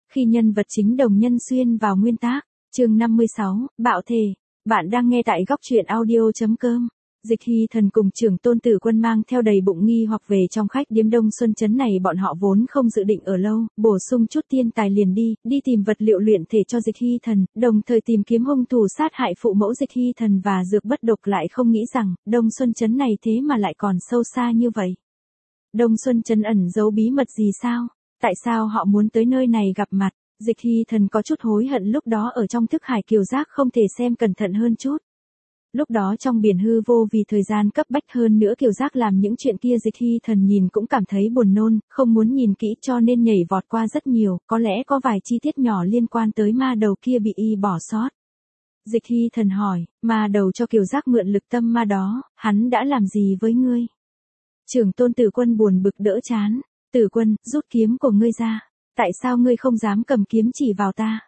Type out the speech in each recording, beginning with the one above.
Khi nhân vật chính đồng nhân xuyên vào nguyên tác, chương 56, bạo thể. Bạn đang nghe tại góc truyện audio.com. Dịch Hy Thần cùng Trưởng Tôn Tử Quân mang theo đầy bụng nghi hoặc về trong khách điếm Đông Xuân Trấn này, bọn họ vốn không dự định ở lâu, bổ sung chút tiên tài liền đi tìm vật liệu luyện thể cho Dịch Hy Thần, đồng thời tìm kiếm hung thủ sát hại phụ mẫu Dịch Hy Thần và dược bất độc, lại không nghĩ rằng Đông Xuân Trấn này thế mà lại còn sâu xa như vậy. Đông Xuân Trấn ẩn giấu bí mật gì sao? Tại sao họ muốn tới nơi này gặp mặt? Dịch Hy Thần có chút hối hận lúc đó ở trong thức hải kiều giác không thể xem cẩn thận hơn chút. Lúc đó trong biển hư vô vì thời gian cấp bách, hơn nữa kiều giác làm những chuyện kia Dịch Hy Thần nhìn cũng cảm thấy buồn nôn, không muốn nhìn kỹ cho nên nhảy vọt qua rất nhiều, có lẽ có vài chi tiết nhỏ liên quan tới ma đầu kia bị y bỏ sót. Dịch Hy Thần hỏi, ma đầu cho kiều giác mượn lực tâm ma đó, hắn đã làm gì với ngươi? Trưởng Tôn Tử Quân buồn bực đỡ chán. Tử Quân, rút kiếm của ngươi ra. Tại sao ngươi không dám cầm kiếm chỉ vào ta?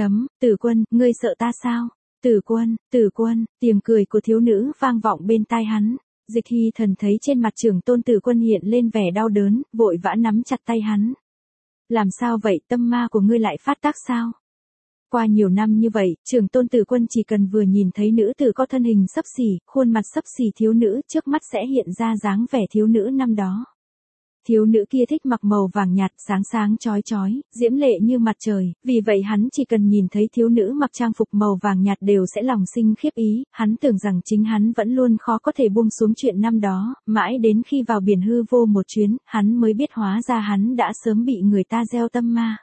Tử Quân, ngươi sợ ta sao? Tử Quân, tiếng cười của thiếu nữ vang vọng bên tai hắn. Dịch Hy Thần thấy trên mặt Trưởng Tôn Tử Quân hiện lên vẻ đau đớn, vội vã nắm chặt tay hắn. Làm sao vậy, tâm ma của ngươi lại phát tác sao? Qua nhiều năm như vậy, Trưởng Tôn Tử Quân chỉ cần vừa nhìn thấy nữ tử có thân hình xấp xỉ, khuôn mặt xấp xỉ thiếu nữ, trước mắt sẽ hiện ra dáng vẻ thiếu nữ năm đó. Thiếu nữ kia thích mặc màu vàng nhạt, sáng sáng chói chói, diễm lệ như mặt trời, vì vậy hắn chỉ cần nhìn thấy thiếu nữ mặc trang phục màu vàng nhạt đều sẽ lòng sinh khiếp ý, hắn tưởng rằng chính hắn vẫn luôn khó có thể buông xuống chuyện năm đó, mãi đến khi vào biển hư vô một chuyến, hắn mới biết hóa ra hắn đã sớm bị người ta gieo tâm ma.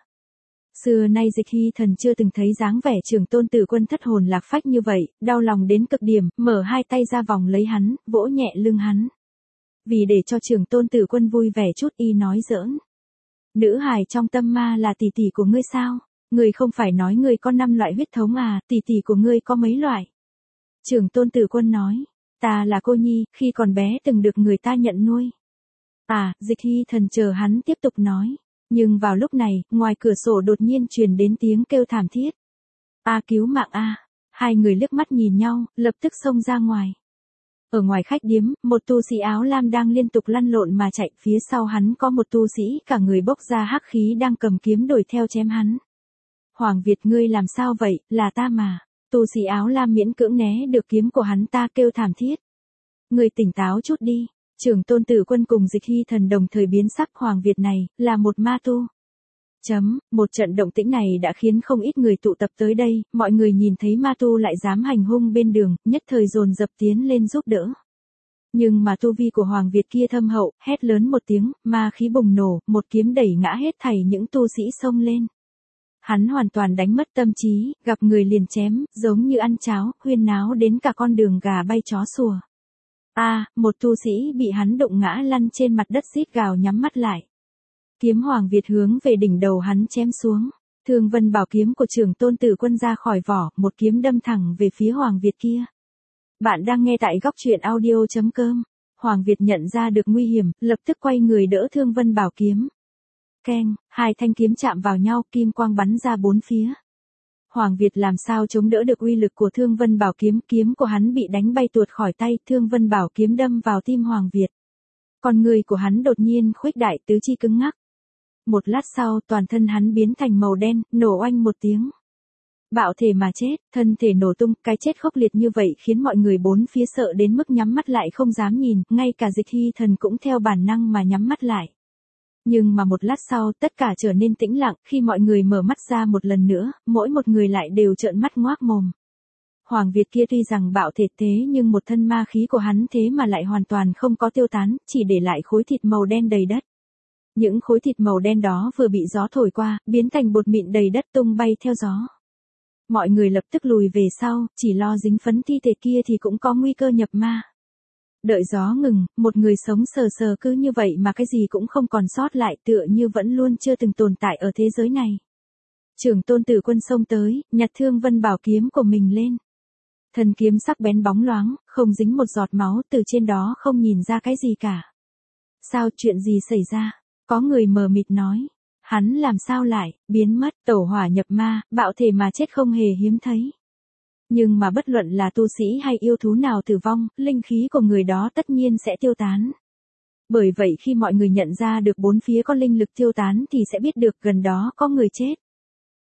Xưa nay Dịch Hy Thần chưa từng thấy dáng vẻ Trưởng Tôn Tử Quân thất hồn lạc phách như vậy, đau lòng đến cực điểm, mở hai tay ra vòng lấy hắn, vỗ nhẹ lưng hắn. Vì để cho Trưởng Tôn Tử Quân vui vẻ chút, y nói giỡn. Nữ hài trong tâm ma là tỷ tỷ của ngươi sao? Ngươi không phải nói ngươi có 5 loại huyết thống à, tỷ tỷ của ngươi có mấy loại? Trưởng Tôn Tử Quân nói, ta là cô nhi, khi còn bé từng được người ta nhận nuôi. À, Dịch Hy Thần chờ hắn tiếp tục nói. Nhưng vào lúc này, ngoài cửa sổ đột nhiên truyền đến tiếng kêu thảm thiết. A, cứu mạng a! Hai người liếc mắt nhìn nhau, lập tức xông ra ngoài. Ở ngoài khách điếm, một tu sĩ áo lam đang liên tục lăn lộn mà chạy, phía sau hắn có một tu sĩ cả người bốc ra hắc khí đang cầm kiếm đuổi theo chém hắn. Hoàng Việt, ngươi làm sao vậy, là ta mà. Tu sĩ áo lam miễn cưỡng né được kiếm của hắn ta, kêu thảm thiết. Ngươi tỉnh táo chút đi. Trưởng Tôn Tử Quân cùng Dịch Hy Thần đồng thời biến sắc, Hoàng Việt này, là một ma tu. Một trận động tĩnh này đã khiến không ít người tụ tập tới đây, mọi người nhìn thấy ma tu lại dám hành hung bên đường, nhất thời dồn dập tiến lên giúp đỡ. Nhưng mà tu vi của Hoàng Việt kia thâm hậu, hét lớn một tiếng, ma khí bùng nổ, một kiếm đẩy ngã hết thảy những tu sĩ xông lên. Hắn hoàn toàn đánh mất tâm trí, gặp người liền chém, giống như ăn cháo, huyên náo đến cả con đường gà bay chó sủa. Một tu sĩ bị hắn đụng ngã lăn trên mặt đất rít gào nhắm mắt lại. Kiếm Hoàng Việt hướng về đỉnh đầu hắn chém xuống. Thương Vân Bảo kiếm của Trưởng Tôn Tử Quân ra khỏi vỏ, một kiếm đâm thẳng về phía Hoàng Việt kia. Bạn đang nghe tại góc truyện audio.com. Hoàng Việt nhận ra được nguy hiểm, lập tức quay người đỡ Thương Vân Bảo kiếm. Keng, hai thanh kiếm chạm vào nhau, kim quang bắn ra bốn phía. Hoàng Việt làm sao chống đỡ được uy lực của Thương Vân Bảo kiếm, kiếm của hắn bị đánh bay tuột khỏi tay, Thương Vân Bảo kiếm đâm vào tim Hoàng Việt. Con người của hắn đột nhiên khuếch đại, tứ chi cứng ngắc. Một lát sau, toàn thân hắn biến thành màu đen, nổ oanh một tiếng. Bạo thể mà chết, thân thể nổ tung, cái chết khốc liệt như vậy khiến mọi người bốn phía sợ đến mức nhắm mắt lại không dám nhìn, ngay cả Dịch Hy Thần cũng theo bản năng mà nhắm mắt lại. Nhưng mà một lát sau, tất cả trở nên tĩnh lặng, khi mọi người mở mắt ra một lần nữa, mỗi một người lại đều trợn mắt ngoác mồm. Hoàng Việt kia tuy rằng bạo thể thế nhưng một thân ma khí của hắn thế mà lại hoàn toàn không có tiêu tán, chỉ để lại khối thịt màu đen đầy đất. Những khối thịt màu đen đó vừa bị gió thổi qua, biến thành bột mịn đầy đất tung bay theo gió. Mọi người lập tức lùi về sau, chỉ lo dính phấn thi thể kia thì cũng có nguy cơ nhập ma. Đợi gió ngừng, một người sống sờ sờ cứ như vậy mà cái gì cũng không còn sót lại, tựa như vẫn luôn chưa từng tồn tại ở thế giới này. Trưởng Tôn Tử Quân xông tới, nhặt Thương Vân Bảo kiếm của mình lên. Thân kiếm sắc bén bóng loáng, không dính một giọt máu, từ trên đó không nhìn ra cái gì cả. Sao, chuyện gì xảy ra? Có người mờ mịt nói. Hắn làm sao lại biến mất, tẩu hỏa nhập ma, bạo thể mà chết không hề hiếm thấy. Nhưng mà bất luận là tu sĩ hay yêu thú nào tử vong, linh khí của người đó tất nhiên sẽ tiêu tán. Bởi vậy khi mọi người nhận ra được bốn phía có linh lực tiêu tán thì sẽ biết được gần đó có người chết.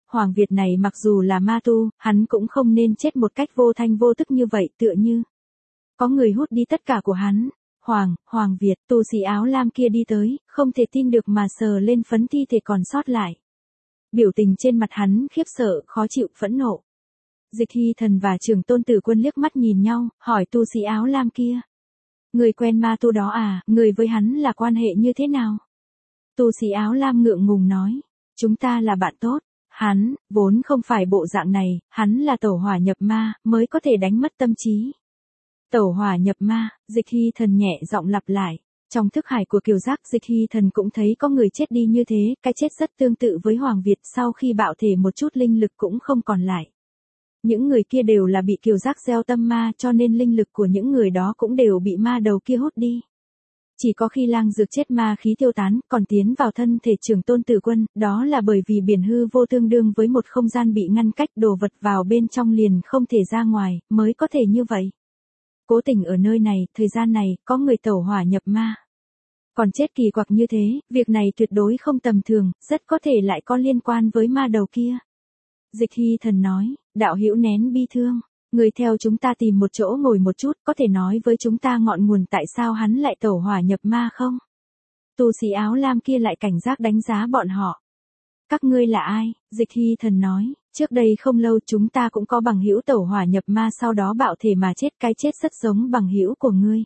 Hoàng Việt này mặc dù là ma tu, hắn cũng không nên chết một cách vô thanh vô tức như vậy, tựa như có người hút đi tất cả của hắn. Hoàng Việt, tu sĩ áo lam kia đi tới, không thể tin được mà sờ lên phấn thi thể còn sót lại. Biểu tình trên mặt hắn khiếp sợ, khó chịu, phẫn nộ. Dịch Hy Thần và Trường Tôn Tử Quân liếc mắt nhìn nhau, hỏi tu sĩ áo lam kia. Người quen ma tu đó à, người với hắn là quan hệ như thế nào? Tu sĩ áo lam ngượng ngùng nói. Chúng ta là bạn tốt. Hắn, vốn không phải bộ dạng này, hắn là tẩu hỏa nhập ma, mới có thể đánh mất tâm trí. Tẩu hỏa nhập ma, Dịch Hy Thần nhẹ giọng lặp lại. Trong thức hải của Kiều Giác, Dịch Hy Thần cũng thấy có người chết đi như thế, cái chết rất tương tự với Hoàng Việt, sau khi bạo thể một chút linh lực cũng không còn lại. Những người kia đều là bị Kiều Giác gieo tâm ma, cho nên linh lực của những người đó cũng đều bị ma đầu kia hút đi. Chỉ có khi lang dược chết ma khí tiêu tán, còn tiến vào thân thể Trường Tôn Tử Quân, đó là bởi vì biển hư vô tương đương với một không gian bị ngăn cách, đồ vật vào bên trong liền không thể ra ngoài, mới có thể như vậy. Cố tình ở nơi này, thời gian này, có người tẩu hỏa nhập ma. Còn chết kỳ quặc như thế, việc này tuyệt đối không tầm thường, rất có thể lại có liên quan với ma đầu kia. Dịch Hy Thần nói, đạo hữu nén bi thương, người theo chúng ta tìm một chỗ ngồi một chút, có thể nói với chúng ta ngọn nguồn tại sao hắn lại tẩu hỏa nhập ma không? Tu sĩ áo lam kia lại cảnh giác đánh giá bọn họ. Các ngươi là ai? Dịch Hy Thần nói, trước đây không lâu chúng ta cũng có bằng hữu tẩu hỏa nhập ma sau đó bạo thể mà chết, cái chết rất giống bằng hữu của ngươi.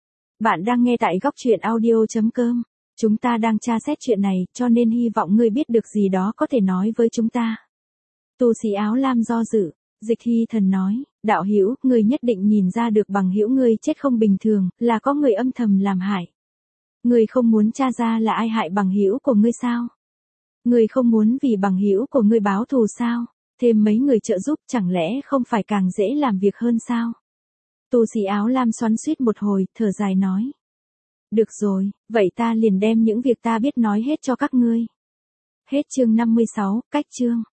Bạn đang nghe tại góc truyện audio.com. Chúng ta đang tra xét chuyện này, cho nên hy vọng ngươi biết được gì đó có thể nói với chúng ta. Tu sĩ áo lam do dự. Dịch Hy Thần nói, đạo hữu, ngươi nhất định nhìn ra được bằng hữu ngươi chết không bình thường, là có người âm thầm làm hại. Ngươi không muốn tra ra là ai hại bằng hữu của ngươi sao? Ngươi không muốn vì bằng hữu của ngươi báo thù sao? Thêm mấy người trợ giúp chẳng lẽ không phải càng dễ làm việc hơn sao? Tu sĩ áo lam xoắn xuýt một hồi, thở dài nói. Được rồi, vậy ta liền đem những việc ta biết nói hết cho các ngươi. Hết chương 56, cách chương.